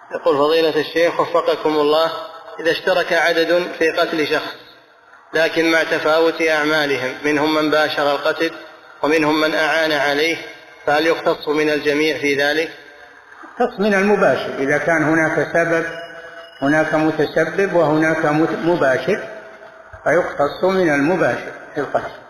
يقول فضيلة الشيخ وفقكم الله، إذا اشترك عدد في قتل شخص لكن مع تفاوت أعمالهم، منهم من باشر القتل ومنهم من أعان عليه، فهل يختص من الجميع في ذلك؟ يختص من المباشر، إذا كان هناك سبب، هناك متسبب وهناك مباشر، فيختص من المباشر في القتل.